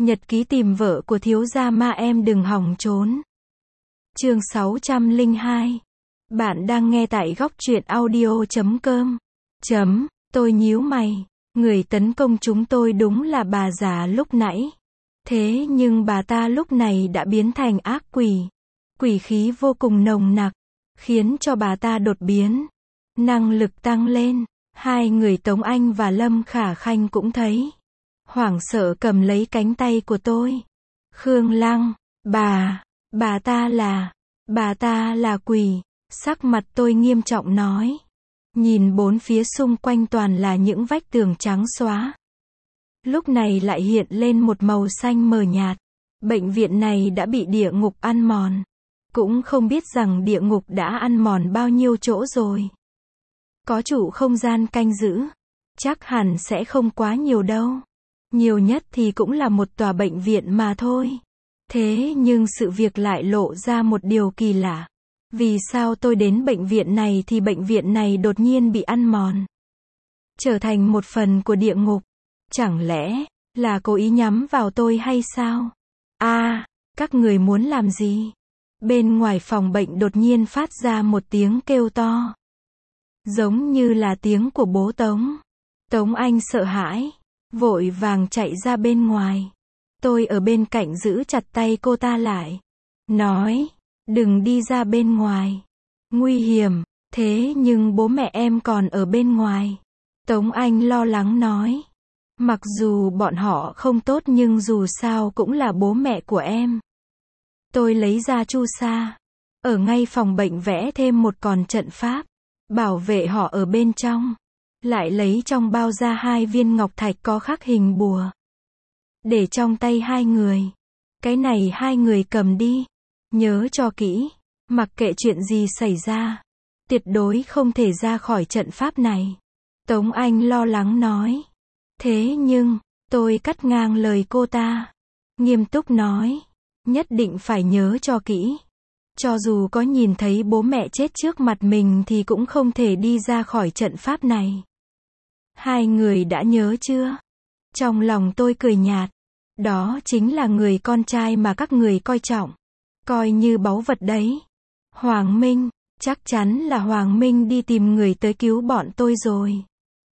Nhật ký tìm vợ của thiếu gia ma em đừng hòng trốn. Chương 602. Bạn đang nghe tại góc truyện audio.com. Tôi nhíu mày. Người tấn công chúng tôi đúng là bà già lúc nãy. Thế nhưng bà ta lúc này đã biến thành ác quỷ. Quỷ khí vô cùng nồng nặc, khiến cho bà ta đột biến. Năng lực tăng lên. Hai người Tống Anh và Lâm Khả Khanh cũng thấy. Hoảng sợ cầm lấy cánh tay của tôi. Khương Lăng, bà ta là quỷ. Sắc mặt tôi nghiêm trọng nói. Nhìn bốn phía xung quanh toàn là những vách tường trắng xóa. Lúc này lại hiện lên một màu xanh mờ nhạt. Bệnh viện này đã bị địa ngục ăn mòn. Cũng không biết rằng địa ngục đã ăn mòn bao nhiêu chỗ rồi. Có chủ không gian canh giữ. Chắc hẳn sẽ không quá nhiều đâu. Nhiều nhất thì cũng là một tòa bệnh viện mà thôi. Thế nhưng sự việc lại lộ ra một điều kỳ lạ. Vì sao tôi đến bệnh viện này thì bệnh viện này đột nhiên bị ăn mòn? Trở thành một phần của địa ngục. Chẳng lẽ là cố ý nhắm vào tôi hay sao? Các người muốn làm gì? Bên ngoài phòng bệnh đột nhiên phát ra một tiếng kêu to. Giống như là tiếng của bố Tống. Tống Anh sợ hãi, vội vàng chạy ra bên ngoài. Tôi ở bên cạnh giữ chặt tay cô ta lại. Nói, đừng đi ra bên ngoài. Nguy hiểm, thế nhưng bố mẹ em còn ở bên ngoài. Tống Anh lo lắng nói. Mặc dù bọn họ không tốt nhưng dù sao cũng là bố mẹ của em. Tôi lấy ra chu sa. Ở ngay phòng bệnh vẽ thêm một con trận pháp. Bảo vệ họ ở bên trong. Lại lấy trong bao ra 2 viên ngọc thạch có khắc hình bùa. Để trong tay hai người. Cái này hai người cầm đi. Nhớ cho kỹ. Mặc kệ chuyện gì xảy ra. Tuyệt đối không thể ra khỏi trận pháp này. Tống Anh lo lắng nói. Thế nhưng, tôi cắt ngang lời cô ta. Nghiêm túc nói. Nhất định phải nhớ cho kỹ. Cho dù có nhìn thấy bố mẹ chết trước mặt mình thì cũng không thể đi ra khỏi trận pháp này. Hai người đã nhớ chưa? Trong lòng tôi cười nhạt. Đó chính là người con trai mà các người coi trọng. Coi như báu vật đấy. Hoàng Minh, chắc chắn là Hoàng Minh đi tìm người tới cứu bọn tôi rồi.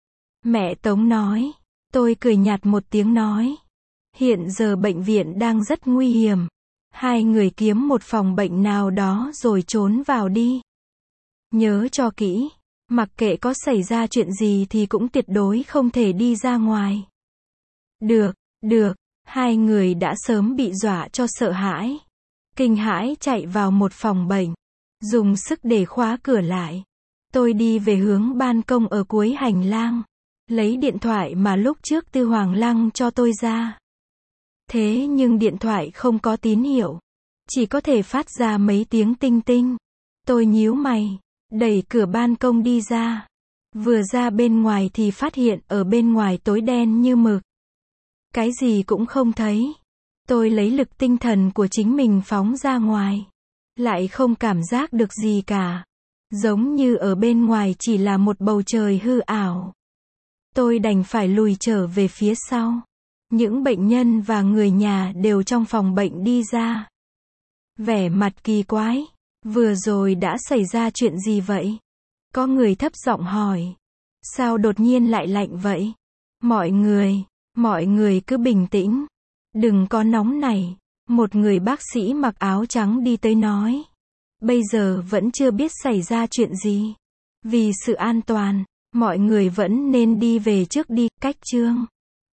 Mẹ Tống nói. Tôi cười nhạt một tiếng nói. Hiện giờ bệnh viện đang rất nguy hiểm. Hai người kiếm một phòng bệnh nào đó rồi trốn vào đi. Nhớ cho kỹ. Mặc kệ có xảy ra chuyện gì thì cũng tuyệt đối không thể đi ra ngoài. Được. Hai người đã sớm bị dọa cho sợ hãi. Kinh hãi chạy vào một phòng bệnh. Dùng sức để khóa cửa lại. Tôi đi về hướng ban công ở cuối hành lang. Lấy điện thoại mà lúc trước Tư Hoàng Lăng cho tôi ra. Thế nhưng điện thoại không có tín hiệu. Chỉ có thể phát ra mấy tiếng tinh tinh. Tôi nhíu mày. Đẩy cửa ban công đi ra. Vừa ra bên ngoài thì phát hiện ở bên ngoài tối đen như mực. Cái gì cũng không thấy. Tôi lấy lực tinh thần của chính mình phóng ra ngoài. Lại không cảm giác được gì cả. Giống như ở bên ngoài chỉ là một bầu trời hư ảo. Tôi đành phải lùi trở về phía sau. Những bệnh nhân và người nhà đều trong phòng bệnh đi ra. Vẻ mặt kỳ quái. Vừa rồi đã xảy ra chuyện gì vậy? Có người thấp giọng hỏi. Sao đột nhiên lại lạnh vậy? Mọi người cứ bình tĩnh. Đừng có nóng nảy. Một người bác sĩ mặc áo trắng đi tới nói. Bây giờ vẫn chưa biết xảy ra chuyện gì. Vì sự an toàn, mọi người vẫn nên đi về trước đi. Cách chương